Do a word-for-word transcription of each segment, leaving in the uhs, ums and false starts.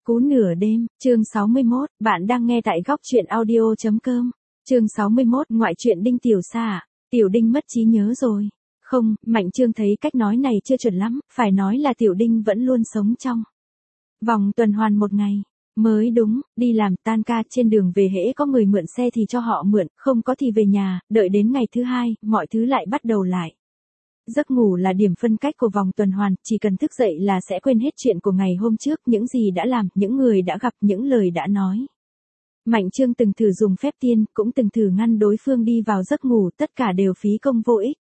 Cú nửa đêm, chương sáu mươi mốt, bạn đang nghe tại góc truyện audio chấm com. Chương sáu mươi mốt, ngoại truyện Đinh Tiểu Sa à? Tiểu Đinh mất trí nhớ rồi. Không, Mạnh Trương thấy cách nói này chưa chuẩn lắm, phải nói là Tiểu Đinh vẫn luôn sống trong vòng tuần hoàn một ngày. Mới đúng, đi làm tan ca trên đường về hễ có người mượn xe thì cho họ mượn, không có thì về nhà, đợi đến ngày thứ hai, mọi thứ lại bắt đầu lại. Giấc ngủ là điểm phân cách của vòng tuần hoàn, chỉ cần thức dậy là sẽ quên hết chuyện của ngày hôm trước, những gì đã làm, những người đã gặp, những lời đã nói. Mạnh Trương từng thử dùng phép tiên, cũng từng thử ngăn đối phương đi vào giấc ngủ, tất cả đều phí công vô ích.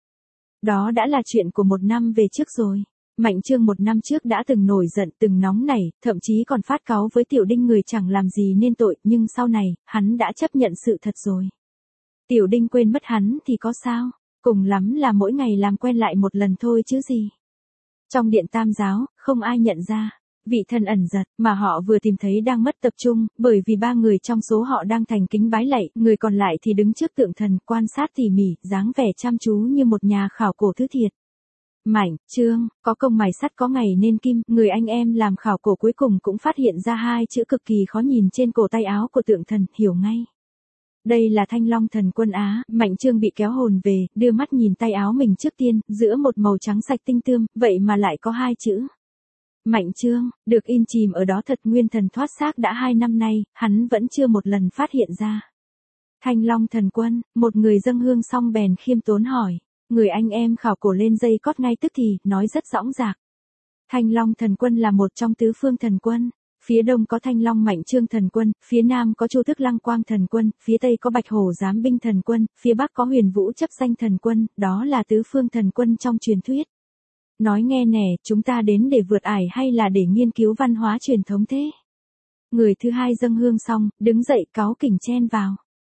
Đó đã là chuyện của một năm về trước rồi. Mạnh Trương một năm trước đã từng nổi giận, từng nóng nảy, thậm chí còn phát cáu với Tiểu Đinh người chẳng làm gì nên tội, nhưng sau này, hắn đã chấp nhận sự thật rồi. Tiểu Đinh quên mất hắn thì có sao? Cùng lắm là mỗi ngày làm quen lại một lần thôi chứ gì. Trong điện Tam giáo, không ai nhận ra. Vị thần ẩn giật mà họ vừa tìm thấy đang mất tập trung, bởi vì ba người trong số họ đang thành kính bái lạy, người còn lại thì đứng trước tượng thần, quan sát tỉ mỉ, dáng vẻ chăm chú như một nhà khảo cổ thứ thiệt. Mạnh Trương, có công mài sắt có ngày nên kim, người anh em làm khảo cổ cuối cùng cũng phát hiện ra hai chữ cực kỳ khó nhìn trên cổ tay áo của tượng thần, hiểu ngay. Đây là Thanh Long Thần Quân Á. Mạnh Trương bị kéo hồn về, đưa mắt nhìn tay áo mình trước tiên, giữa một màu trắng sạch tinh tươm, vậy mà lại có hai chữ. Mạnh Trương, được in chìm ở đó thật nguyên thần thoát xác đã hai năm nay, hắn vẫn chưa một lần phát hiện ra. Thanh Long Thần Quân, một người dâng hương xong bèn khiêm tốn hỏi. Người anh em khảo cổ lên dây cót ngay tức thì, nói rất dõng dạc. Thanh Long Thần Quân là một trong tứ phương thần quân. Phía đông có Thanh Long Mạnh Trương Thần Quân, phía nam có Chu Thức Lăng Quang Thần Quân, phía tây có Bạch Hổ Giám Binh Thần Quân, phía bắc có Huyền Vũ Chấp Danh Thần Quân, đó là tứ phương thần quân trong truyền thuyết. Nói nghe nè, chúng ta đến để vượt ải hay là để nghiên cứu văn hóa truyền thống thế? Người thứ hai dâng hương xong, đứng dậy cáu kỉnh chen vào.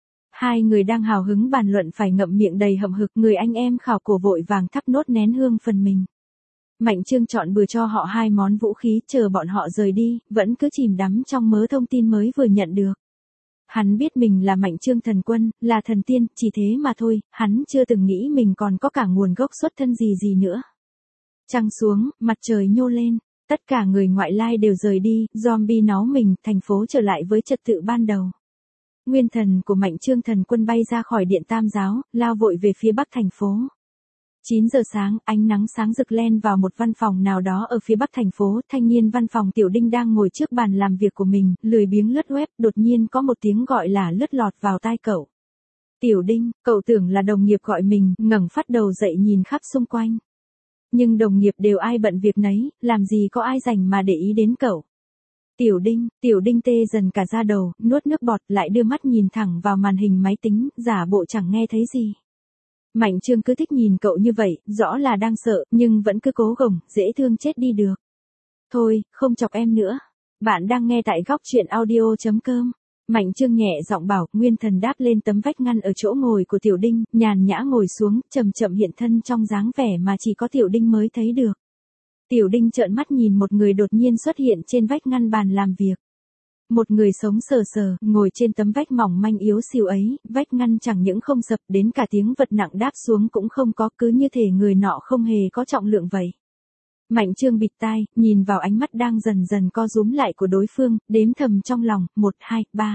Hai người đang hào hứng bàn luận phải ngậm miệng đầy hậm hực, người anh em khảo cổ vội vàng thắp nốt nén hương phần mình. Mạnh Trương chọn bừa cho họ hai món vũ khí, chờ bọn họ rời đi, vẫn cứ chìm đắm trong mớ thông tin mới vừa nhận được. Hắn biết mình là Mạnh Trương Thần Quân, là thần tiên, chỉ thế mà thôi, hắn chưa từng nghĩ mình còn có cả nguồn gốc xuất thân gì gì nữa. Trăng xuống, mặt trời nhô lên, tất cả người ngoại lai đều rời đi, zombie náu mình, thành phố trở lại với trật tự ban đầu. Nguyên thần của Mạnh Trương Thần Quân bay ra khỏi điện Tam giáo, lao vội về phía bắc thành phố. chín giờ sáng, ánh nắng sáng rực len vào một văn phòng nào đó ở phía bắc thành phố, thanh niên văn phòng Tiểu Đinh đang ngồi trước bàn làm việc của mình, lười biếng lướt web, đột nhiên có một tiếng gọi là lướt lọt vào tai cậu. Tiểu Đinh, cậu tưởng là đồng nghiệp gọi mình, ngẩng phát đầu dậy nhìn khắp xung quanh. Nhưng đồng nghiệp đều ai bận việc nấy, làm gì có ai rảnh mà để ý đến cậu. Tiểu Đinh, Tiểu Đinh tê dần cả da đầu, nuốt nước bọt lại đưa mắt nhìn thẳng vào màn hình máy tính, giả bộ chẳng nghe thấy gì. Mạnh Trương cứ thích nhìn cậu như vậy, rõ là đang sợ, nhưng vẫn cứ cố gồng, dễ thương chết đi được. Thôi, không chọc em nữa. Bạn đang nghe tại góc truyện audio chấm com. Mạnh Trương nhẹ giọng bảo, nguyên thần đáp lên tấm vách ngăn ở chỗ ngồi của Tiểu Đinh, nhàn nhã ngồi xuống, chậm chậm hiện thân trong dáng vẻ mà chỉ có Tiểu Đinh mới thấy được. Tiểu Đinh trợn mắt nhìn một người đột nhiên xuất hiện trên vách ngăn bàn làm việc. Một người sống sờ sờ, ngồi trên tấm vách mỏng manh yếu xìu ấy, vách ngăn chẳng những không sập, đến cả tiếng vật nặng đáp xuống cũng không có, cứ như thể người nọ không hề có trọng lượng vậy. Mạnh Trương bịt tai, nhìn vào ánh mắt đang dần dần co rúm lại của đối phương, đếm thầm trong lòng, một, hai, ba.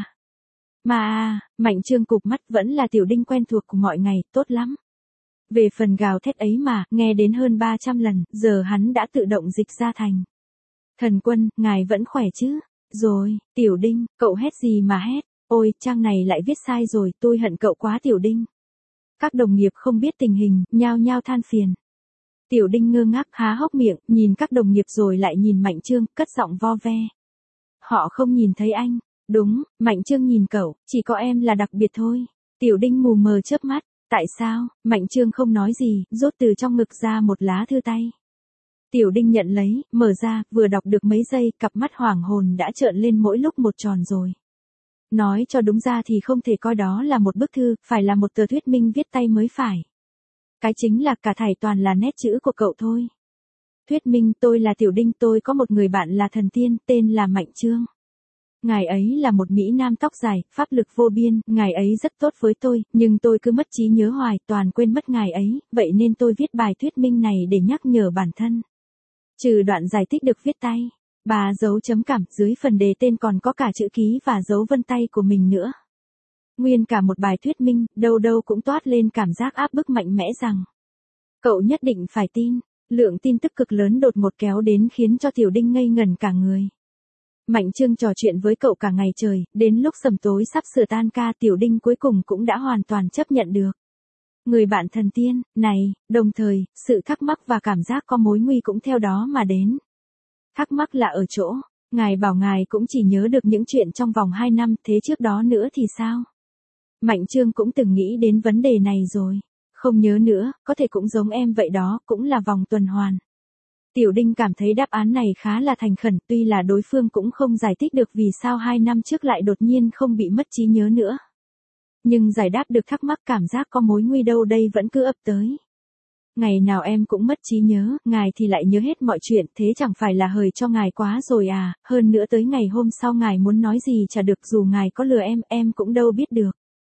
Mà à, Mạnh Trương cụp mắt vẫn là Tiểu Đinh quen thuộc của mọi ngày, tốt lắm. Về phần gào thét ấy mà, nghe đến hơn ba trăm lần, giờ hắn đã tự động dịch ra thành. Thần Quân, ngài vẫn khỏe chứ? Rồi, Tiểu Đinh, cậu hét gì mà hét? Ôi, trang này lại viết sai rồi, tôi hận cậu quá Tiểu Đinh. Các đồng nghiệp không biết tình hình, nhao nhao than phiền. Tiểu Đinh ngơ ngác há hốc miệng, nhìn các đồng nghiệp rồi lại nhìn Mạnh Trương, cất giọng vo ve. Họ không nhìn thấy anh. Đúng, Mạnh Trương nhìn cậu, chỉ có em là đặc biệt thôi. Tiểu Đinh mù mờ chớp mắt. Tại sao? Mạnh Trương không nói gì, rút từ trong ngực ra một lá thư tay. Tiểu Đinh nhận lấy, mở ra, vừa đọc được mấy giây, cặp mắt hoảng hồn đã trợn lên mỗi lúc một tròn rồi. Nói cho đúng ra thì không thể coi đó là một bức thư, phải là một tờ thuyết minh viết tay mới phải. Cái chính là cả thảy toàn là nét chữ của cậu thôi. Thuyết minh, tôi là Tiểu Đinh, tôi có một người bạn là thần tiên, tên là Mạnh Trương. Ngài ấy là một Mỹ Nam tóc dài, pháp lực vô biên, ngài ấy rất tốt với tôi, nhưng tôi cứ mất trí nhớ hoài, toàn quên mất ngài ấy, vậy nên tôi viết bài thuyết minh này để nhắc nhở bản thân. Trừ đoạn giải thích được viết tay. Ba dấu chấm cảm, dưới phần đề tên còn có cả chữ ký và dấu vân tay của mình nữa. Nguyên cả một bài thuyết minh, đâu đâu cũng toát lên cảm giác áp bức mạnh mẽ rằng cậu nhất định phải tin. Lượng tin tức cực lớn đột ngột kéo đến khiến cho Tiểu Đinh ngây ngẩn cả người. Mạnh Trương trò chuyện với cậu cả ngày trời, đến lúc sầm tối sắp sửa tan ca Tiểu Đinh cuối cùng cũng đã hoàn toàn chấp nhận được. Người bạn thần tiên, này, đồng thời, sự thắc mắc và cảm giác có mối nguy cũng theo đó mà đến. Thắc mắc là ở chỗ, ngài bảo ngài cũng chỉ nhớ được những chuyện trong vòng hai năm, thế trước đó nữa thì sao? Mạnh Trương cũng từng nghĩ đến vấn đề này rồi. Không nhớ nữa, có thể cũng giống em vậy đó, cũng là vòng tuần hoàn. Tiểu Đinh cảm thấy đáp án này khá là thành khẩn, tuy là đối phương cũng không giải thích được vì sao hai năm trước lại đột nhiên không bị mất trí nhớ nữa. Nhưng giải đáp được thắc mắc cảm giác có mối nguy đâu đây vẫn cứ ập tới. Ngày nào em cũng mất trí nhớ, ngài thì lại nhớ hết mọi chuyện, thế chẳng phải là hời cho ngài quá rồi à, hơn nữa tới ngày hôm sau ngài muốn nói gì chả được, dù ngài có lừa em, em cũng đâu biết được.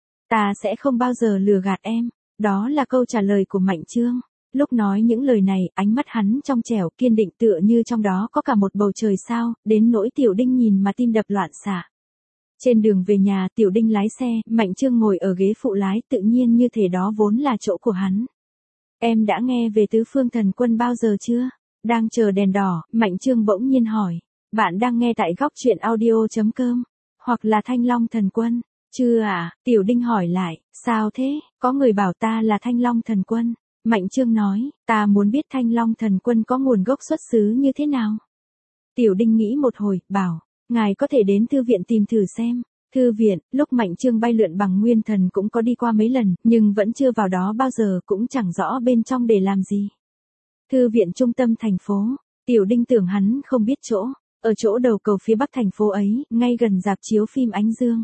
Ta sẽ không bao giờ lừa gạt em. Đó là câu trả lời của Mạnh Trương. Lúc nói những lời này, ánh mắt hắn trong trẻo kiên định tựa như trong đó có cả một bầu trời sao, đến nỗi Tiểu Đinh nhìn mà tim đập loạn xạ. Trên đường về nhà, Tiểu Đinh lái xe, Mạnh Trương ngồi ở ghế phụ lái, tự nhiên như thể đó vốn là chỗ của hắn. Em đã nghe về Tứ Phương Thần Quân bao giờ chưa? Đang chờ đèn đỏ, Mạnh Trương bỗng nhiên hỏi. Bạn đang nghe tại góc truyện audio chấm com, hoặc là Thanh Long Thần Quân. Chưa à, Tiểu Đinh hỏi lại, sao thế, có người bảo ta là Thanh Long Thần Quân. Mạnh Trương nói, ta muốn biết Thanh Long Thần Quân có nguồn gốc xuất xứ như thế nào. Tiểu Đinh nghĩ một hồi, bảo, ngài có thể đến thư viện tìm thử xem. Thư viện, lúc Mạnh Trương bay lượn bằng nguyên thần cũng có đi qua mấy lần, nhưng vẫn chưa vào đó bao giờ, cũng chẳng rõ bên trong để làm gì. Thư viện trung tâm thành phố, Tiểu Đinh tưởng hắn không biết chỗ, ở chỗ đầu cầu phía bắc thành phố ấy, ngay gần rạp chiếu phim Ánh Dương.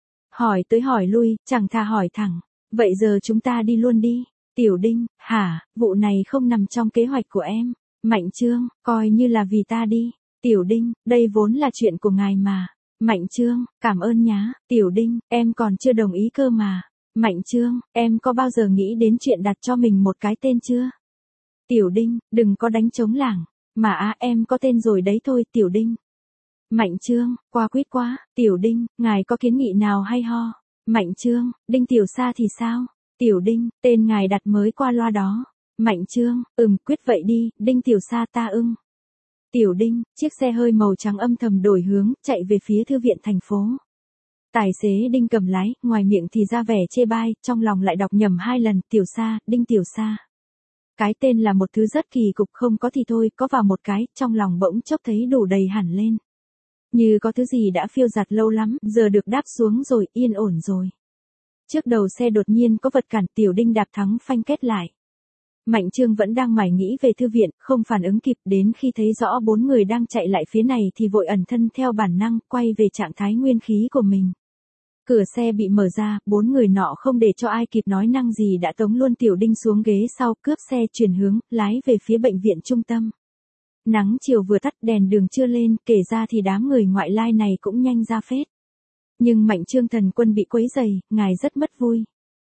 Hỏi tới hỏi lui, chẳng thà hỏi thẳng. Vậy giờ chúng ta đi luôn đi. Tiểu Đinh, hả, vụ này không nằm trong kế hoạch của em. Mạnh Trương, coi như là vì ta đi. Tiểu Đinh, đây vốn là chuyện của ngài mà. Mạnh Trương, cảm ơn nhá. Tiểu Đinh, em còn chưa đồng ý cơ mà. Mạnh Trương, em có bao giờ nghĩ đến chuyện đặt cho mình một cái tên chưa? Tiểu Đinh, đừng có đánh trống lảng. Mà á em có tên rồi đấy thôi, Tiểu Đinh. Mạnh Trương, qua quýt quá. Tiểu Đinh, ngài có kiến nghị nào hay ho? Mạnh Trương, Đinh Tiểu Sa thì sao? Tiểu Đinh, tên ngài đặt mới qua loa đó. Mạnh Trương, ừm, quyết vậy đi, Đinh Tiểu Sa ta ưng. Tiểu Đinh, chiếc xe hơi màu trắng âm thầm đổi hướng, chạy về phía thư viện thành phố. Tài xế Đinh cầm lái, ngoài miệng thì ra vẻ chê bai, trong lòng lại đọc nhầm hai lần, Tiểu Sa, Đinh Tiểu Sa. Cái tên là một thứ rất kỳ cục, không có thì thôi, có vào một cái, trong lòng bỗng chốc thấy đủ đầy hẳn lên. Như có thứ gì đã phiêu dạt lâu lắm, giờ được đáp xuống rồi, yên ổn rồi. Trước đầu xe đột nhiên có vật cản, Tiểu Đinh đạp thắng phanh kết lại. Mạnh Trương vẫn đang mải nghĩ về thư viện, không phản ứng kịp, đến khi thấy rõ bốn người đang chạy lại phía này thì vội ẩn thân theo bản năng, quay về trạng thái nguyên khí của mình. Cửa xe bị mở ra, bốn người nọ không để cho ai kịp nói năng gì đã tống luôn Tiểu Đinh xuống ghế sau, cướp xe chuyển hướng, lái về phía bệnh viện trung tâm. Nắng chiều vừa tắt, đèn đường chưa lên, kể ra thì đám người ngoại lai này cũng nhanh ra phết. Nhưng Mạnh Trương Thần Quân bị quấy rầy, ngài rất mất vui.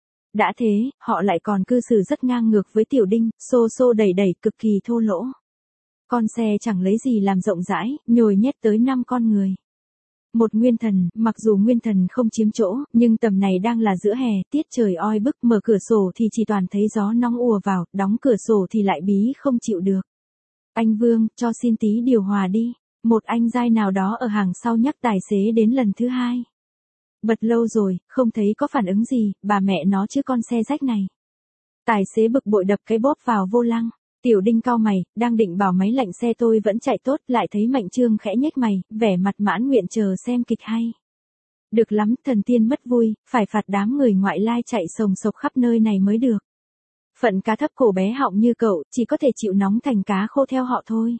Đã thế, họ lại còn cư xử rất ngang ngược với Tiểu Đinh, xô xô đẩy đẩy cực kỳ thô lỗ. Con xe chẳng lấy gì làm rộng rãi, nhồi nhét tới năm con người. Một nguyên thần, mặc dù nguyên thần không chiếm chỗ, nhưng tầm này đang là giữa hè, tiết trời oi bức, mở cửa sổ thì chỉ toàn thấy gió nóng ùa vào, đóng cửa sổ thì lại bí không chịu được. Anh Vương, cho xin tí điều hòa đi. Một anh giai nào đó ở hàng sau nhắc tài xế đến lần thứ hai. Bật lâu rồi, không thấy có phản ứng gì, bà mẹ nó chứ con xe rách này. Tài xế bực bội đập cái bóp vào vô lăng. Tiểu Đinh cau mày, đang định bảo máy lạnh xe tôi vẫn chạy tốt, lại thấy Mạnh Trương khẽ nhếch mày, vẻ mặt mãn nguyện chờ xem kịch hay. Được lắm, thần tiên mất vui, phải phạt đám người ngoại lai chạy sồng sộc khắp nơi này mới được. Phận cá thấp cổ bé họng như cậu, chỉ có thể chịu nóng thành cá khô theo họ thôi.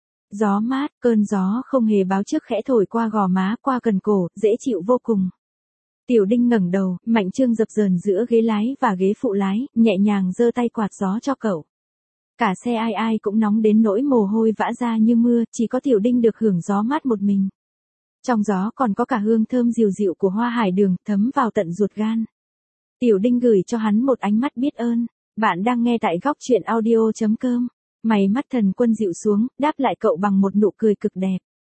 Gió mát, cơn gió không hề báo trước khẽ thổi qua gò má, qua cần cổ, dễ chịu vô cùng. Tiểu Đinh ngẩng đầu, Mạnh Trương dập dờn giữa ghế lái và ghế phụ lái, nhẹ nhàng giơ tay quạt gió cho cậu. Cả xe ai ai cũng nóng đến nỗi mồ hôi vã ra như mưa, chỉ có Tiểu Đinh được hưởng gió mát một mình. Trong gió còn có cả hương thơm dịu dịu của hoa hải đường, thấm vào tận ruột gan. Tiểu Đinh gửi cho hắn một ánh mắt biết ơn. Bạn đang nghe tại góc truyện audio chấm com. Mày mắt thần quân dịu xuống, đáp lại cậu bằng một nụ cười cực đẹp.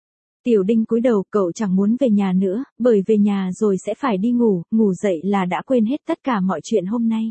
Tiểu Đinh cúi đầu, cậu chẳng muốn về nhà nữa, bởi về nhà rồi sẽ phải đi ngủ, ngủ dậy là đã quên hết tất cả mọi chuyện hôm nay.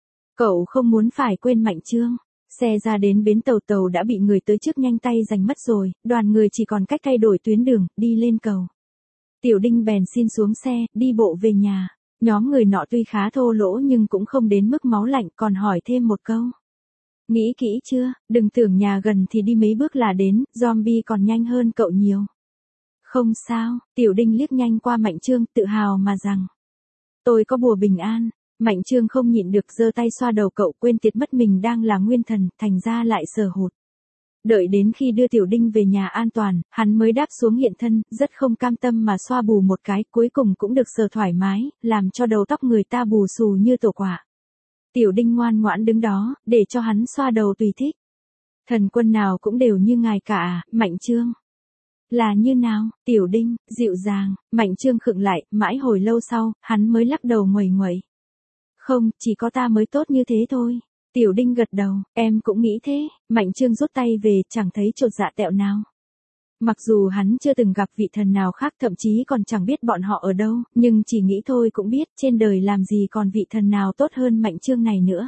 Cậu không muốn phải quên Mạnh Trương. Xe ra đến bến tàu tàu đã bị người tới trước nhanh tay giành mất rồi, đoàn người chỉ còn cách thay đổi tuyến đường, đi lên cầu. Tiểu Đinh bèn xin xuống xe, đi bộ về nhà. Nhóm người nọ tuy khá thô lỗ nhưng cũng không đến mức máu lạnh, còn hỏi thêm một câu. Nghĩ kỹ chưa, đừng tưởng nhà gần thì đi mấy bước là đến, zombie còn nhanh hơn cậu nhiều. Không sao, Tiểu Đinh liếc nhanh qua Mạnh Trương, tự hào mà rằng. Tôi có bùa bình an. Mạnh Trương không nhịn được giơ tay xoa đầu cậu, quên tiệt mất mình đang là nguyên thần, thành ra lại sờ hụt. Đợi đến khi đưa Tiểu Đinh về nhà an toàn, hắn mới đáp xuống hiện thân, rất không cam tâm mà xoa bù một cái, cuối cùng cũng được sờ thoải mái, làm cho đầu tóc người ta bù xù như tổ quả. Tiểu Đinh ngoan ngoãn đứng đó, để cho hắn xoa đầu tùy thích. Thần quân nào cũng đều như ngài cả, Mạnh Trương. Là như nào, Tiểu Đinh, dịu dàng, Mạnh Trương khựng lại, mãi hồi lâu sau, hắn mới lắc đầu nguầy nguậy. Không, chỉ có ta mới tốt như thế thôi. Tiểu Đinh gật đầu, em cũng nghĩ thế, Mạnh Trương rút tay về, chẳng thấy chột dạ tẹo nào. Mặc dù hắn chưa từng gặp vị thần nào khác, thậm chí còn chẳng biết bọn họ ở đâu, nhưng chỉ nghĩ thôi cũng biết, trên đời làm gì còn vị thần nào tốt hơn Mạnh Trương này nữa.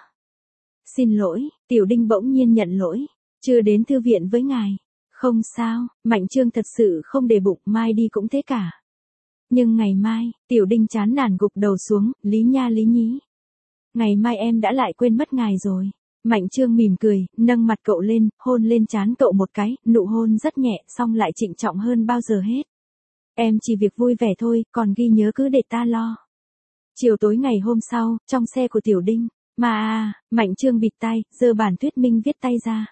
Xin lỗi, Tiểu Đinh bỗng nhiên nhận lỗi, chưa đến thư viện với ngài. Không sao, Mạnh Trương thật sự không để bụng, mai đi cũng thế cả. Nhưng ngày mai, Tiểu Đinh chán nản gục đầu xuống, lý nha lý nhí. Ngày mai em đã lại quên mất ngài rồi. Mạnh Trương mỉm cười, nâng mặt cậu lên, hôn lên trán cậu một cái, nụ hôn rất nhẹ, xong lại trịnh trọng hơn bao giờ hết. Em chỉ việc vui vẻ thôi, còn ghi nhớ cứ để ta lo. Chiều tối ngày hôm sau, trong xe của Tiểu Đinh, mà à, Mạnh Trương bịt tai, giơ bản thuyết minh viết tay ra.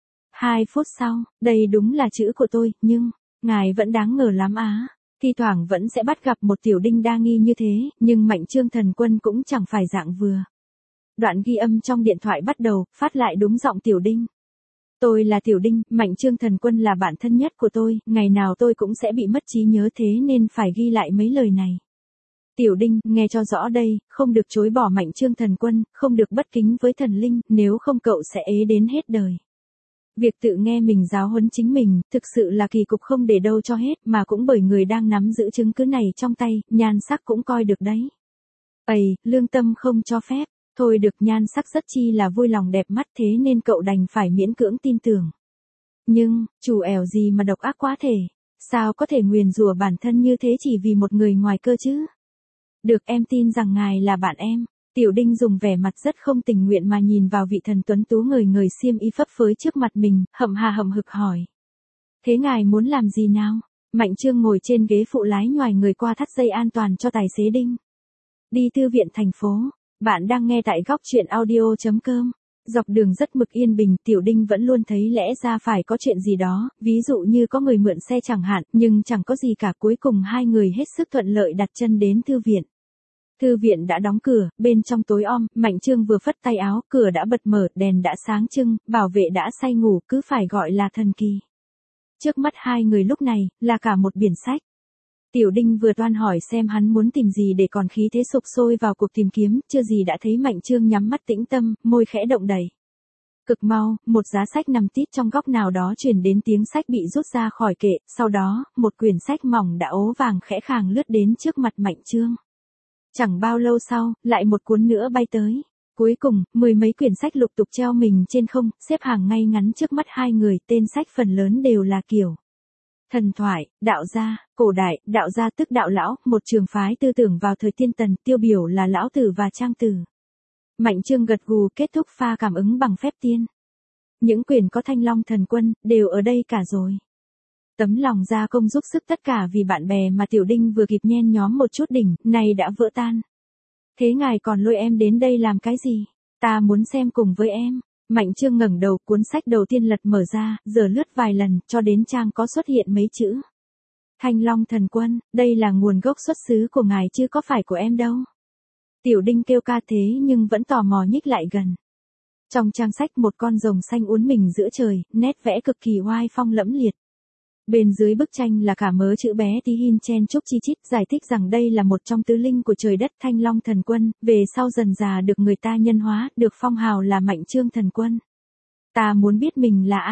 Hai phút sau, đây đúng là chữ của tôi, nhưng, ngài vẫn đáng ngờ lắm á. Thi thoảng vẫn sẽ bắt gặp một Tiểu Đinh đa nghi như thế, nhưng Mạnh Trương thần quân cũng chẳng phải dạng vừa. Đoạn ghi âm trong điện thoại bắt đầu, phát lại đúng giọng Tiểu Đinh. Tôi là Tiểu Đinh, Mạnh Trương thần quân là bạn thân nhất của tôi, ngày nào tôi cũng sẽ bị mất trí nhớ thế nên phải ghi lại mấy lời này. Tiểu Đinh, nghe cho rõ đây, không được chối bỏ Mạnh Trương thần quân, không được bất kính với thần linh, nếu không cậu sẽ ế đến hết đời. Việc tự nghe mình giáo huấn chính mình, thực sự là kỳ cục không để đâu cho hết, mà cũng bởi người đang nắm giữ chứng cứ này trong tay, nhan sắc cũng coi được đấy. Ây, lương tâm không cho phép, thôi được, nhan sắc rất chi là vui lòng đẹp mắt, thế nên cậu đành phải miễn cưỡng tin tưởng. Nhưng, chủ ẻo gì mà độc ác quá thể, sao có thể nguyền rủa bản thân như thế chỉ vì một người ngoài cơ chứ? Được, em tin rằng ngài là bạn em. Tiểu Đinh dùng vẻ mặt rất không tình nguyện mà nhìn vào vị thần tuấn tú ngời ngời xiêm y phấp phới trước mặt mình, hậm hà hậm hực hỏi. Thế ngài muốn làm gì nào? Mạnh Trương ngồi trên ghế phụ lái nhoài người qua thắt dây an toàn cho tài xế Đinh. Đi thư viện thành phố. Bạn đang nghe tại góc truyện audio chấm com. Dọc đường rất mực yên bình, Tiểu Đinh vẫn luôn thấy lẽ ra phải có chuyện gì đó, ví dụ như có người mượn xe chẳng hạn, nhưng chẳng có gì cả. Cuối cùng hai người hết sức thuận lợi đặt chân đến thư viện. Thư viện đã đóng cửa, bên trong tối om, Mạnh Trương vừa phất tay áo, cửa đã bật mở, đèn đã sáng trưng, bảo vệ đã say ngủ, cứ phải gọi là thần kỳ. Trước mắt hai người lúc này, là cả một biển sách. Tiểu Đinh vừa toan hỏi xem hắn muốn tìm gì để còn khí thế sục sôi vào cuộc tìm kiếm, chưa gì đã thấy Mạnh Trương nhắm mắt tĩnh tâm, môi khẽ động đẩy. Cực mau, một giá sách nằm tít trong góc nào đó truyền đến tiếng sách bị rút ra khỏi kệ, sau đó, một quyển sách mỏng đã ố vàng khẽ khàng lướt đến trước mặt Mạnh Trương. Chẳng bao lâu sau, lại một cuốn nữa bay tới. Cuối cùng, mười mấy quyển sách lục tục treo mình trên không, xếp hàng ngay ngắn trước mắt hai người, tên sách phần lớn đều là kiểu thần thoại, đạo gia, cổ đại, đạo gia tức đạo lão, một trường phái tư tưởng vào thời Tiên Tần, tiêu biểu là Lão Tử và Trang Tử. Mạnh Trương gật gù kết thúc pha cảm ứng bằng phép tiên. Những quyển có Thanh Long thần quân, đều ở đây cả rồi. Tấm lòng gia công giúp sức tất cả vì bạn bè mà Tiểu Đinh vừa kịp nhen nhóm một chút đỉnh, này đã vỡ tan. Thế ngài còn lôi em đến đây làm cái gì? Ta muốn xem cùng với em. Mạnh Trương ngẩng đầu, cuốn sách đầu tiên lật mở ra, giờ lướt vài lần, cho đến trang có xuất hiện mấy chữ. Thanh Long thần quân, đây là nguồn gốc xuất xứ của ngài chứ có phải của em đâu. Tiểu Đinh kêu ca thế nhưng vẫn tò mò nhích lại gần. Trong trang sách một con rồng xanh uốn mình giữa trời, nét vẽ cực kỳ oai phong lẫm liệt. Bên dưới bức tranh là cả mớ chữ bé tí hin chen chúc chi chít, giải thích rằng đây là một trong tứ linh của trời đất, Thanh Long thần quân, về sau dần già được người ta nhân hóa, được phong hào là Mạnh Trương thần quân. Ta muốn biết mình là ai.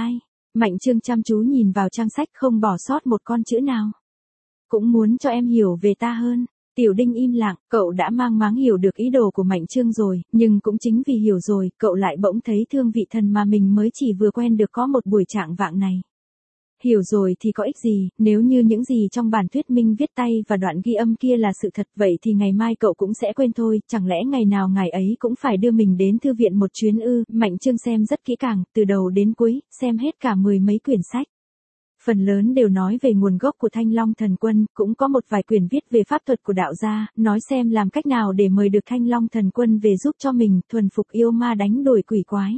Mạnh Trương chăm chú nhìn vào trang sách không bỏ sót một con chữ nào. Cũng muốn cho em hiểu về ta hơn. Tiểu Đinh im lặng, cậu đã mang máng hiểu được ý đồ của Mạnh Trương rồi, nhưng cũng chính vì hiểu rồi, cậu lại bỗng thấy thương vị thần mà mình mới chỉ vừa quen được có một buổi trạng vạng này. Hiểu rồi thì có ích gì, nếu như những gì trong bản thuyết minh viết tay và đoạn ghi âm kia là sự thật, vậy thì ngày mai cậu cũng sẽ quên thôi, chẳng lẽ ngày nào ngày ấy cũng phải đưa mình đến thư viện một chuyến ư? Mạnh Trương xem rất kỹ càng, từ đầu đến cuối, xem hết cả mười mấy quyển sách. Phần lớn đều nói về nguồn gốc của Thanh Long Thần Quân, cũng có một vài quyển viết về pháp thuật của đạo gia, nói xem làm cách nào để mời được Thanh Long Thần Quân về giúp cho mình thuần phục yêu ma đánh đuổi quỷ quái.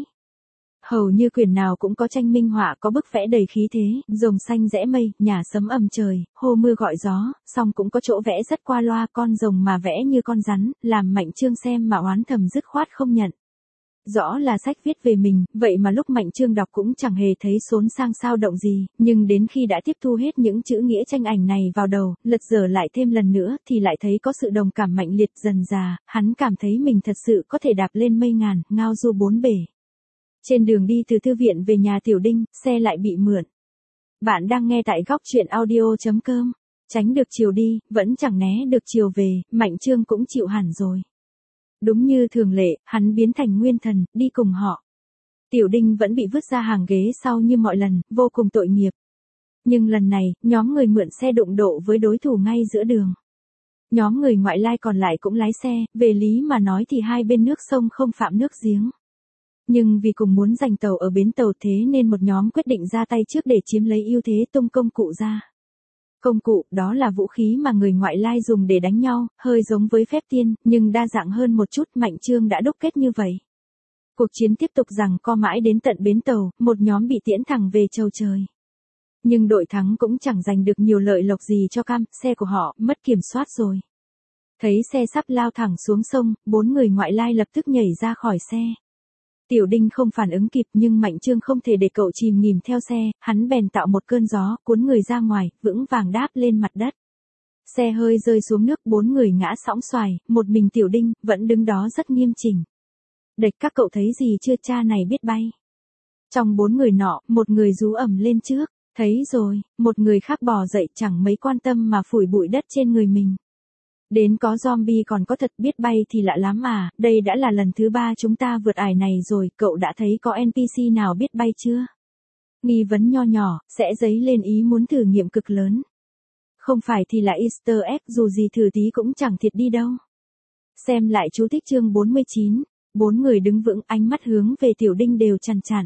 Hầu như quyển nào cũng có tranh minh họa, có bức vẽ đầy khí thế, rồng xanh rẽ mây, nhà sấm ầm trời, hô mưa gọi gió, song cũng có chỗ vẽ rất qua loa, con rồng mà vẽ như con rắn, làm Mạnh Trương xem mà oán thầm dứt khoát không nhận. Rõ là sách viết về mình, vậy mà lúc Mạnh Trương đọc cũng chẳng hề thấy xốn sang sao động gì, nhưng đến khi đã tiếp thu hết những chữ nghĩa tranh ảnh này vào đầu, lật dở lại thêm lần nữa, thì lại thấy có sự đồng cảm mạnh liệt dần dà, hắn cảm thấy mình thật sự có thể đạp lên mây ngàn, ngao du bốn bể. Trên đường đi từ thư viện về nhà Tiểu Đinh, xe lại bị mượn. Bạn đang nghe tại góc truyện audio chấm com. Tránh được chiều đi, vẫn chẳng né được chiều về, Mạnh Trương cũng chịu hẳn rồi. Đúng như thường lệ, hắn biến thành nguyên thần, đi cùng họ. Tiểu Đinh vẫn bị vứt ra hàng ghế sau như mọi lần, vô cùng tội nghiệp. Nhưng lần này, nhóm người mượn xe đụng độ với đối thủ ngay giữa đường. Nhóm người ngoại lai còn lại cũng lái xe, về lý mà nói thì hai bên nước sông không phạm nước giếng. Nhưng vì cùng muốn giành tàu ở bến tàu thế nên một nhóm quyết định ra tay trước để chiếm lấy ưu thế, tung công cụ ra. Công cụ, đó là vũ khí mà người ngoại lai dùng để đánh nhau, hơi giống với phép tiên, nhưng đa dạng hơn một chút. Mạnh Trương đã đúc kết như vậy. Cuộc chiến tiếp tục giằng co mãi đến tận bến tàu, một nhóm bị tiễn thẳng về châu trời. Nhưng đội thắng cũng chẳng giành được nhiều lợi lộc gì cho cam, xe của họ mất kiểm soát rồi. Thấy xe sắp lao thẳng xuống sông, bốn người ngoại lai lập tức nhảy ra khỏi xe. Tiểu Đinh không phản ứng kịp, nhưng Mạnh Trương không thể để cậu chìm nghỉm theo xe, hắn bèn tạo một cơn gió, cuốn người ra ngoài, vững vàng đáp lên mặt đất. Xe hơi rơi xuống nước, bốn người ngã sõng xoài, một mình Tiểu Đinh vẫn đứng đó rất nghiêm chỉnh. Địch, các cậu thấy gì chưa, cha này biết bay. Trong bốn người nọ, một người rú ầm lên trước, thấy rồi, một người khác bò dậy chẳng mấy quan tâm mà phủi bụi đất trên người mình. Đến có zombie còn có thật, biết bay thì lạ lắm à, đây đã là lần thứ ba chúng ta vượt ải này rồi, cậu đã thấy có en pê xê nào biết bay chưa? Nghi vấn nho nhỏ, sẽ dấy lên ý muốn thử nghiệm cực lớn. Không phải thì là Easter egg, dù gì thử tí cũng chẳng thiệt đi đâu. Xem lại chú thích chương bốn mươi chín, bốn người đứng vững, ánh mắt hướng về Tiểu Đinh đều chằn chặn.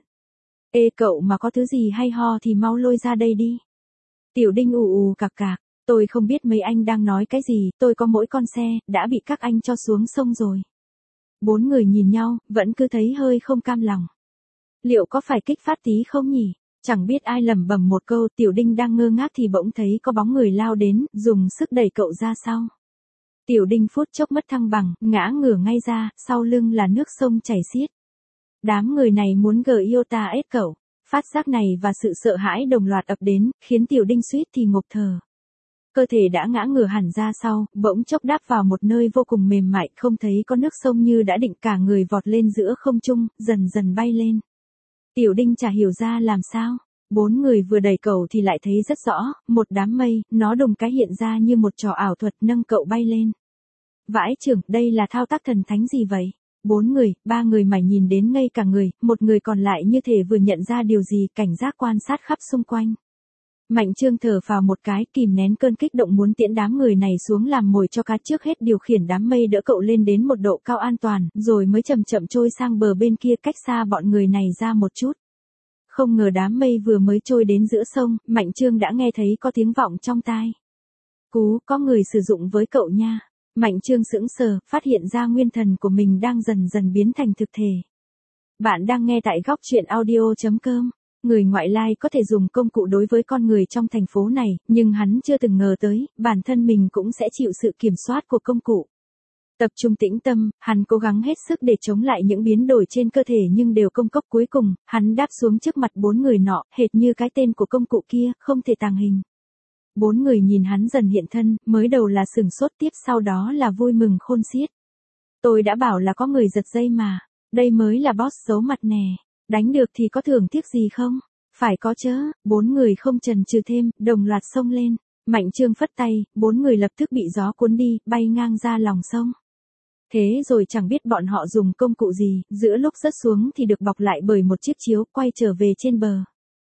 Ê cậu mà có thứ gì hay ho thì mau lôi ra đây đi. Tiểu Đinh ù ù cạc cạc. Tôi không biết mấy anh đang nói cái gì, tôi có mỗi con xe, đã bị các anh cho xuống sông rồi. Bốn người nhìn nhau, vẫn cứ thấy hơi không cam lòng. Liệu có phải kích phát tí không nhỉ? Chẳng biết ai lẩm bẩm một câu, Tiểu Đinh đang ngơ ngác thì bỗng thấy có bóng người lao đến, dùng sức đẩy cậu ra sau. Tiểu Đinh phút chốc mất thăng bằng, ngã ngửa ngay ra, sau lưng là nước sông chảy xiết. Đám người này muốn gờ yêu ta ết cậu. Phát giác này và sự sợ hãi đồng loạt ập đến, khiến Tiểu Đinh suýt thì ngộp thở. Cơ thể đã ngã ngửa hẳn ra sau, bỗng chốc đáp vào một nơi vô cùng mềm mại, không thấy có nước sông như đã định, cả người vọt lên giữa không trung, dần dần bay lên. Tiểu Đinh chả hiểu ra làm sao. Bốn người vừa đẩy cậu thì lại thấy rất rõ, một đám mây, nó đùng cái hiện ra như một trò ảo thuật nâng cậu bay lên. Vãi chưởng, đây là thao tác thần thánh gì vậy? Bốn người, ba người mải nhìn đến ngây cả người, một người còn lại như thể vừa nhận ra điều gì, cảnh giác quan sát khắp xung quanh. Mạnh Trương thở phào một cái, kìm nén cơn kích động muốn tiễn đám người này xuống làm mồi cho cá, trước hết điều khiển đám mây đỡ cậu lên đến một độ cao an toàn, rồi mới chậm chậm trôi sang bờ bên kia cách xa bọn người này ra một chút. Không ngờ đám mây vừa mới trôi đến giữa sông, Mạnh Trương đã nghe thấy có tiếng vọng trong tai. Cú, có người sử dụng với cậu nha. Mạnh Trương sững sờ, phát hiện ra nguyên thần của mình đang dần dần biến thành thực thể. Bạn đang nghe tại góc truyện audio chấm com. Người ngoại lai có thể dùng công cụ đối với con người trong thành phố này, nhưng hắn chưa từng ngờ tới, bản thân mình cũng sẽ chịu sự kiểm soát của công cụ. Tập trung tĩnh tâm, hắn cố gắng hết sức để chống lại những biến đổi trên cơ thể nhưng đều công cốc, cuối cùng, hắn đáp xuống trước mặt bốn người nọ, hệt như cái tên của công cụ kia, không thể tàng hình. Bốn người nhìn hắn dần hiện thân, mới đầu là sửng sốt, tiếp sau đó là vui mừng khôn xiết. Tôi đã bảo là có người giật dây mà, đây mới là boss giấu mặt nè. Đánh được thì có thưởng tiếc gì không? Phải có chớ, bốn người không chần chừ thêm, đồng loạt xông lên. Mạnh Trương phất tay, bốn người lập tức bị gió cuốn đi, bay ngang ra lòng sông. Thế rồi chẳng biết bọn họ dùng công cụ gì, giữa lúc rớt xuống thì được bọc lại bởi một chiếc chiếu, quay trở về trên bờ.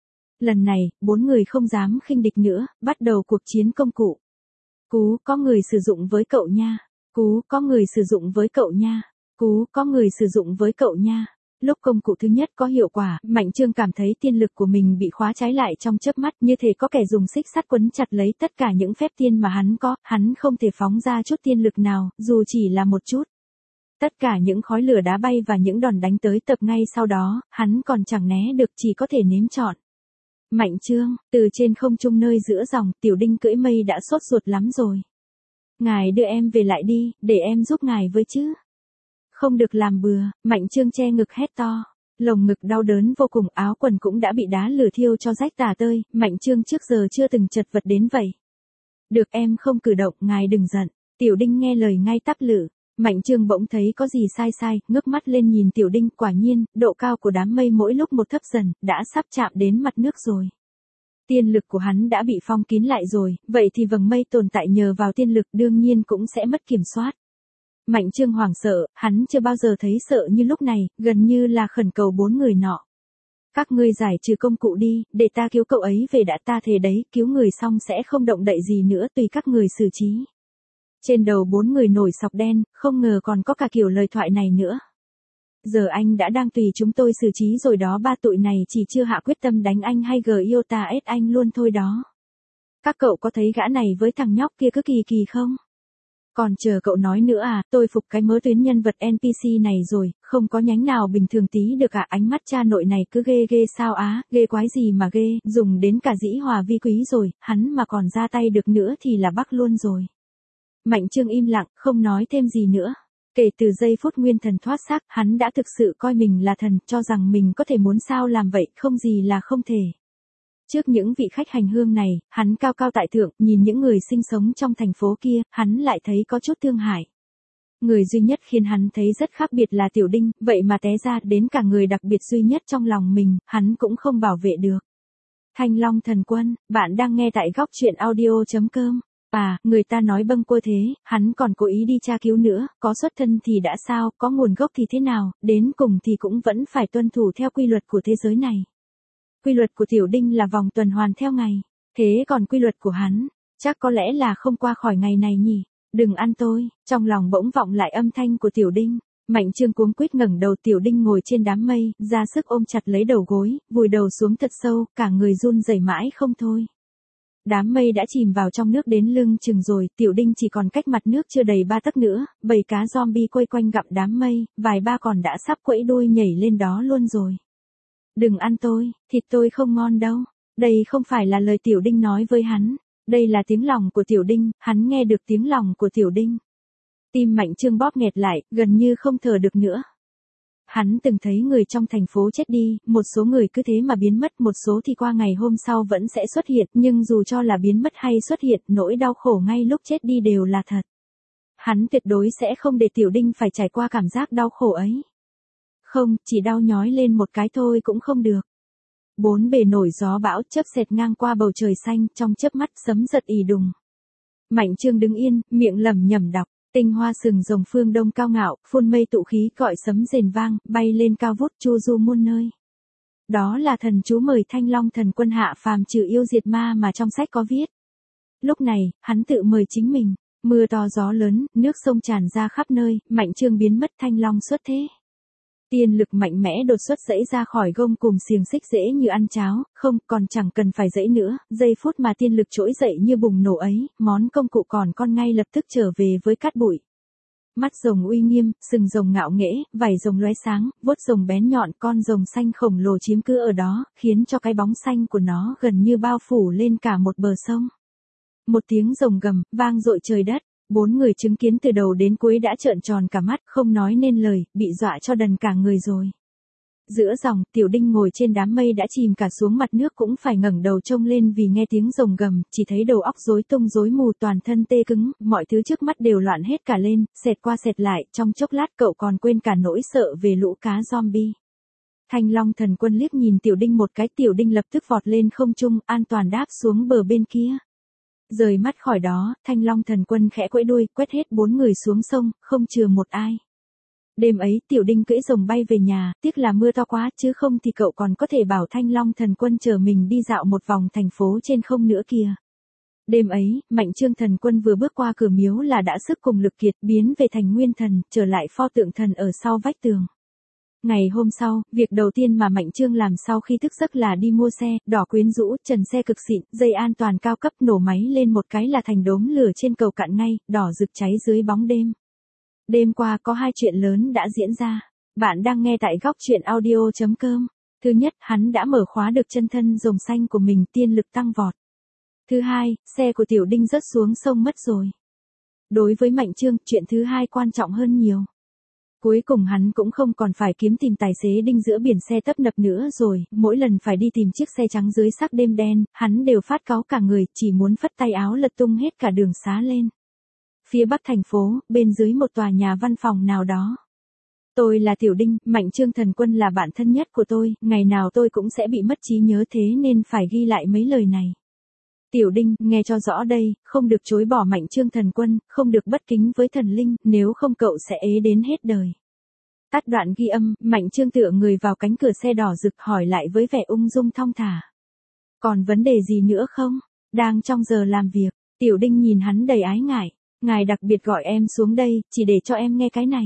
Lần này, bốn người không dám khinh địch nữa, bắt đầu cuộc chiến công cụ. Cú, có người sử dụng với cậu nha. Cú, có người sử dụng với cậu nha. Cú, có người sử dụng với cậu nha. Lúc công cụ thứ nhất có hiệu quả, Mạnh Trương cảm thấy tiên lực của mình bị khóa trái lại trong chớp mắt, như thể có kẻ dùng xích sắt quấn chặt lấy tất cả những phép tiên mà hắn có, hắn không thể phóng ra chút tiên lực nào, dù chỉ là một chút. Tất cả những khói lửa đá bay và những đòn đánh tới tập ngay sau đó, hắn còn chẳng né được, chỉ có thể nếm trọn. Mạnh Trương, từ trên không trung nơi giữa dòng, Tiểu Đinh cưỡi mây đã sốt ruột lắm rồi. Ngài đưa em về lại đi, để em giúp ngài với chứ. Không được làm bừa, Mạnh Trương che ngực hét to. Lồng ngực đau đớn vô cùng, áo quần cũng đã bị đá lửa thiêu cho rách tả tơi, Mạnh Trương trước giờ chưa từng chật vật đến vậy. Được, em không cử động, ngài đừng giận. Tiểu Đinh nghe lời ngay tắp lử. Mạnh Trương bỗng thấy có gì sai sai, ngước mắt lên nhìn Tiểu Đinh, quả nhiên, độ cao của đám mây mỗi lúc một thấp dần, đã sắp chạm đến mặt nước rồi. Tiên lực của hắn đã bị phong kín lại rồi, vậy thì vầng mây tồn tại nhờ vào tiên lực đương nhiên cũng sẽ mất kiểm soát. Mạnh Trương hoảng sợ, hắn chưa bao giờ thấy sợ như lúc này, gần như là khẩn cầu bốn người nọ. Các ngươi giải trừ công cụ đi, để ta cứu cậu ấy về đã, ta thề đấy, cứu người xong sẽ không động đậy gì nữa, tùy các người xử trí. Trên đầu bốn người nổi sọc đen, không ngờ còn có cả kiểu lời thoại này nữa. Giờ anh đã đang tùy chúng tôi xử trí rồi đó, ba tụi này chỉ chưa hạ quyết tâm đánh anh hay gờ yêu ta ết anh luôn thôi đó. Các cậu có thấy gã này với thằng nhóc kia cứ kỳ kỳ không? Còn chờ cậu nói nữa à, tôi phục cái mớ tuyến nhân vật en pê xê này rồi, không có nhánh nào bình thường tí được cả, ánh mắt cha nội này cứ ghê ghê sao á, ghê quái gì mà ghê, dùng đến cả dĩ hòa vi quý rồi, hắn mà còn ra tay được nữa thì là bắc luôn rồi. Mạnh Trương im lặng, không nói thêm gì nữa. Kể từ giây phút nguyên thần thoát xác, hắn đã thực sự coi mình là thần, cho rằng mình có thể muốn sao làm vậy, không gì là không thể. Trước những vị khách hành hương này, hắn cao cao tại thượng, nhìn những người sinh sống trong thành phố kia, hắn lại thấy có chút thương hại. Người duy nhất khiến hắn thấy rất khác biệt là Tiểu Đinh, vậy mà té ra đến cả người đặc biệt duy nhất trong lòng mình, hắn cũng không bảo vệ được. Thanh Long Thần Quân, bạn đang nghe tại góc truyện audio chấm com. À, người ta nói bâng quơ thế, hắn còn cố ý đi tra cứu nữa, có xuất thân thì đã sao, có nguồn gốc thì thế nào, đến cùng thì cũng vẫn phải tuân thủ theo quy luật của thế giới này. Quy luật của Tiểu Đinh là vòng tuần hoàn theo ngày, thế còn quy luật của hắn, chắc có lẽ là không qua khỏi ngày này nhỉ. Đừng ăn tôi, trong lòng bỗng vọng lại âm thanh của Tiểu Đinh. Mạnh Trương cuống quýt ngẩng đầu, Tiểu Đinh ngồi trên đám mây, ra sức ôm chặt lấy đầu gối, vùi đầu xuống thật sâu, cả người run rẩy mãi không thôi. Đám mây đã chìm vào trong nước đến lưng chừng rồi, Tiểu Đinh chỉ còn cách mặt nước chưa đầy ba tấc nữa, bầy cá zombie quây quanh gặm đám mây, vài ba còn đã sắp quẫy đuôi nhảy lên đó luôn rồi. Đừng ăn tôi, thịt tôi không ngon đâu. Đây không phải là lời Tiểu Đinh nói với hắn, đây là tiếng lòng của Tiểu Đinh, hắn nghe được tiếng lòng của Tiểu Đinh. Tim Mạnh Trương bóp nghẹt lại, gần như không thở được nữa. Hắn từng thấy người trong thành phố chết đi, một số người cứ thế mà biến mất, một số thì qua ngày hôm sau vẫn sẽ xuất hiện, nhưng dù cho là biến mất hay xuất hiện, nỗi đau khổ ngay lúc chết đi đều là thật. Hắn tuyệt đối sẽ không để Tiểu Đinh phải trải qua cảm giác đau khổ ấy. Không, chỉ đau nhói lên một cái thôi cũng không được. Bốn bề nổi gió bão, chớp xẹt ngang qua bầu trời xanh, trong chớp mắt sấm giật ì đùng. Mạnh Trương đứng yên, miệng lẩm nhẩm đọc. Tinh hoa sừng rồng phương đông cao ngạo, phun mây tụ khí, gọi sấm rền vang, bay lên cao vút, chu du muôn nơi. Đó là thần chú mời Thanh Long Thần Quân hạ phàm trừ yêu diệt ma mà trong sách có viết. Lúc này, hắn tự mời chính mình. Mưa to gió lớn, nước sông tràn ra khắp nơi, Mạnh Trương biến mất, Thanh Long xuất thế. Tiên lực mạnh mẽ đột xuất dẫy ra khỏi gông cùm xiềng xích dễ như ăn cháo, không, còn chẳng cần phải dẫy nữa, giây phút mà tiên lực trỗi dậy như bùng nổ ấy, món công cụ còn con ngay lập tức trở về với cát bụi. Mắt rồng uy nghiêm, sừng rồng ngạo nghễ, vảy rồng lóe sáng, vuốt rồng bén nhọn, con rồng xanh khổng lồ chiếm cứ ở đó, khiến cho cái bóng xanh của nó gần như bao phủ lên cả một bờ sông. Một tiếng rồng gầm, vang dội trời đất. Bốn người chứng kiến từ đầu đến cuối đã trợn tròn cả mắt, không nói nên lời, bị dọa cho đần cả người rồi. Giữa dòng, Tiểu Đinh ngồi trên đám mây đã chìm cả xuống mặt nước cũng phải ngẩng đầu trông lên vì nghe tiếng rồng gầm, chỉ thấy đầu óc rối tung rối mù, toàn thân tê cứng, mọi thứ trước mắt đều loạn hết cả lên, xẹt qua xẹt lại, trong chốc lát cậu còn quên cả nỗi sợ về lũ cá zombie. Thanh Long Thần Quân liếc nhìn Tiểu Đinh một cái, Tiểu Đinh lập tức vọt lên không trung, an toàn đáp xuống bờ bên kia. Rời mắt khỏi đó, Thanh Long Thần Quân khẽ quẫy đuôi, quét hết bốn người xuống sông, không chừa một ai. Đêm ấy, Tiểu Đinh cưỡi rồng bay về nhà, tiếc là mưa to quá, chứ không thì cậu còn có thể bảo Thanh Long Thần Quân chở mình đi dạo một vòng thành phố trên không nữa kìa. Đêm ấy, Mạnh Chương Thần Quân vừa bước qua cửa miếu là đã sức cùng lực kiệt, biến về thành nguyên thần, trở lại pho tượng thần ở sau vách tường. Ngày hôm sau, việc đầu tiên mà Mạnh Chương làm sau khi thức giấc là đi mua xe, đỏ quyến rũ, trần xe cực xịn, dây an toàn cao cấp, nổ máy lên một cái là thành đốm lửa trên cầu cạn ngay, đỏ rực cháy dưới bóng đêm. Đêm qua có hai chuyện lớn đã diễn ra. Bạn đang nghe tại góc truyện audio chấm com. Thứ nhất, hắn đã mở khóa được chân thân rồng xanh của mình, tiên lực tăng vọt. Thứ hai, xe của Tiểu Đinh rớt xuống sông mất rồi. Đối với Mạnh Chương, chuyện thứ hai quan trọng hơn nhiều. Cuối cùng hắn cũng không còn phải kiếm tìm tài xế đinh giữa biển xe tấp nập nữa rồi, mỗi lần phải đi tìm chiếc xe trắng dưới sắc đêm đen, hắn đều phát cáu cả người, chỉ muốn phất tay áo lật tung hết cả đường xá lên. Phía bắc thành phố, bên dưới một tòa nhà văn phòng nào đó. Tôi là Tiểu Đinh, Mạnh Chương Thần Quân là bạn thân nhất của tôi, ngày nào tôi cũng sẽ bị mất trí nhớ thế nên phải ghi lại mấy lời này. Tiểu Đinh, nghe cho rõ đây, không được chối bỏ Mạnh Chương Thần Quân, không được bất kính với thần linh, nếu không cậu sẽ ế đến hết đời. Tắt đoạn ghi âm, Mạnh Chương tựa người vào cánh cửa xe đỏ rực hỏi lại với vẻ ung dung thong thả. Còn vấn đề gì nữa không? Đang trong giờ làm việc, Tiểu Đinh nhìn hắn đầy ái ngại. Ngài đặc biệt gọi em xuống đây, chỉ để cho em nghe cái này.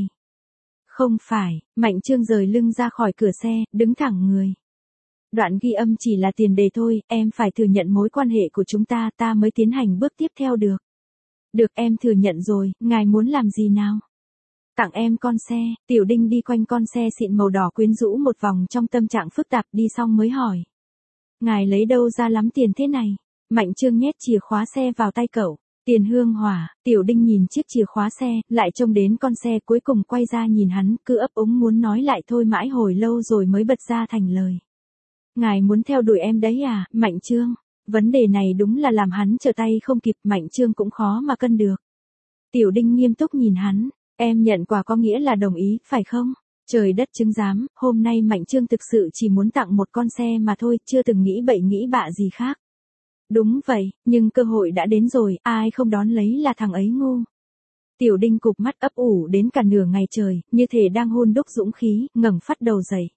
Không phải, Mạnh Chương rời lưng ra khỏi cửa xe, đứng thẳng người. Đoạn ghi âm chỉ là tiền đề thôi, em phải thừa nhận mối quan hệ của chúng ta, ta mới tiến hành bước tiếp theo được. Được, em thừa nhận rồi, ngài muốn làm gì nào? Tặng em con xe. Tiểu Đinh đi quanh con xe xịn màu đỏ quyến rũ một vòng trong tâm trạng phức tạp, đi xong mới hỏi. Ngài lấy đâu ra lắm tiền thế này? Mạnh Chương nhét chìa khóa xe vào tay cậu. Tiền hương hỏa. Tiểu Đinh nhìn chiếc chìa khóa xe, lại trông đến con xe, cuối cùng quay ra nhìn hắn, cứ ấp úng muốn nói lại thôi mãi hồi lâu rồi mới bật ra thành lời. Ngài muốn theo đuổi em đấy à, Mạnh Chương? Vấn đề này đúng là làm hắn trở tay không kịp, Mạnh Chương cũng khó mà cân được. Tiểu Đinh nghiêm túc nhìn hắn, em nhận quà có nghĩa là đồng ý, phải không? Trời đất chứng giám, hôm nay Mạnh Chương thực sự chỉ muốn tặng một con xe mà thôi, chưa từng nghĩ bậy nghĩ bạ gì khác. Đúng vậy, nhưng cơ hội đã đến rồi, ai không đón lấy là thằng ấy ngu. Tiểu Đinh cụp mắt ấp ủ đến cả nửa ngày trời, như thể đang hôn đúc dũng khí, ngẩng phát đầu dậy.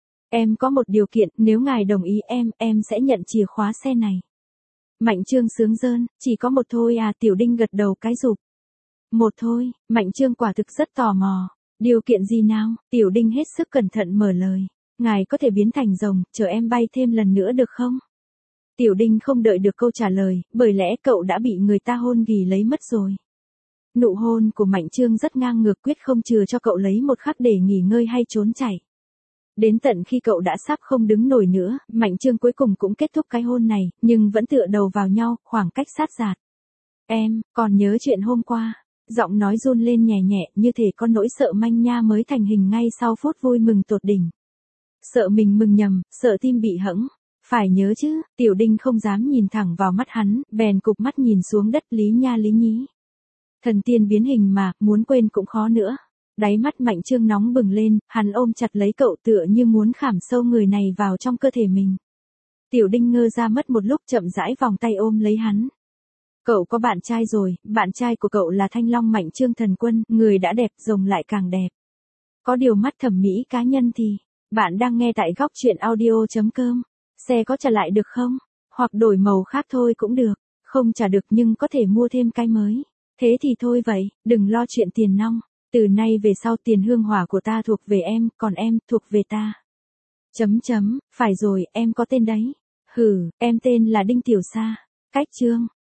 Em có một điều kiện, nếu ngài đồng ý em, em sẽ nhận chìa khóa xe này. Mạnh Chương sướng rơn, chỉ có một thôi à? Tiểu Đinh gật đầu cái rụp. Một thôi, Mạnh Chương quả thực rất tò mò. Điều kiện gì nào? Tiểu Đinh hết sức cẩn thận mở lời. Ngài có thể biến thành rồng, chờ em bay thêm lần nữa được không? Tiểu Đinh không đợi được câu trả lời, bởi lẽ cậu đã bị người ta hôn ghì lấy mất rồi. Nụ hôn của Mạnh Chương rất ngang ngược, quyết không chừa cho cậu lấy một khắc để nghỉ ngơi hay trốn chạy. Đến tận khi cậu đã sắp không đứng nổi nữa, Mạnh Chương cuối cùng cũng kết thúc cái hôn này, nhưng vẫn tựa đầu vào nhau, khoảng cách sát giạt. Em, còn nhớ chuyện hôm qua? Giọng nói run lên nhẹ nhẹ, như thể con nỗi sợ manh nha mới thành hình ngay sau phút vui mừng tột đỉnh. Sợ mình mừng nhầm, sợ tim bị hẫng. Phải nhớ chứ, Tiểu Đinh không dám nhìn thẳng vào mắt hắn, bèn cụp mắt nhìn xuống đất, lý nha lý nhí. Thần tiên biến hình mà, muốn quên cũng khó nữa. Đáy mắt Mạnh Chương nóng bừng lên, hắn ôm chặt lấy cậu tựa như muốn khảm sâu người này vào trong cơ thể mình. Tiểu Đinh ngơ ra mất một lúc, chậm rãi vòng tay ôm lấy hắn. Cậu có bạn trai rồi, bạn trai của cậu là Thanh Long Mạnh Chương Thần Quân, người đã đẹp, rồng lại càng đẹp. Có điều mắt thẩm mỹ cá nhân thì, bạn đang nghe tại góc truyện audio chấm com. Xe có trả lại được không? Hoặc đổi màu khác thôi cũng được. Không trả được nhưng có thể mua thêm cái mới. Thế thì thôi vậy, đừng lo chuyện tiền nong. Từ nay về sau tiền hương hỏa của ta thuộc về em, còn em thuộc về ta. Chấm chấm, phải rồi, em có tên đấy. Hừ, em tên là Đinh Tiểu Sa. Cách chương.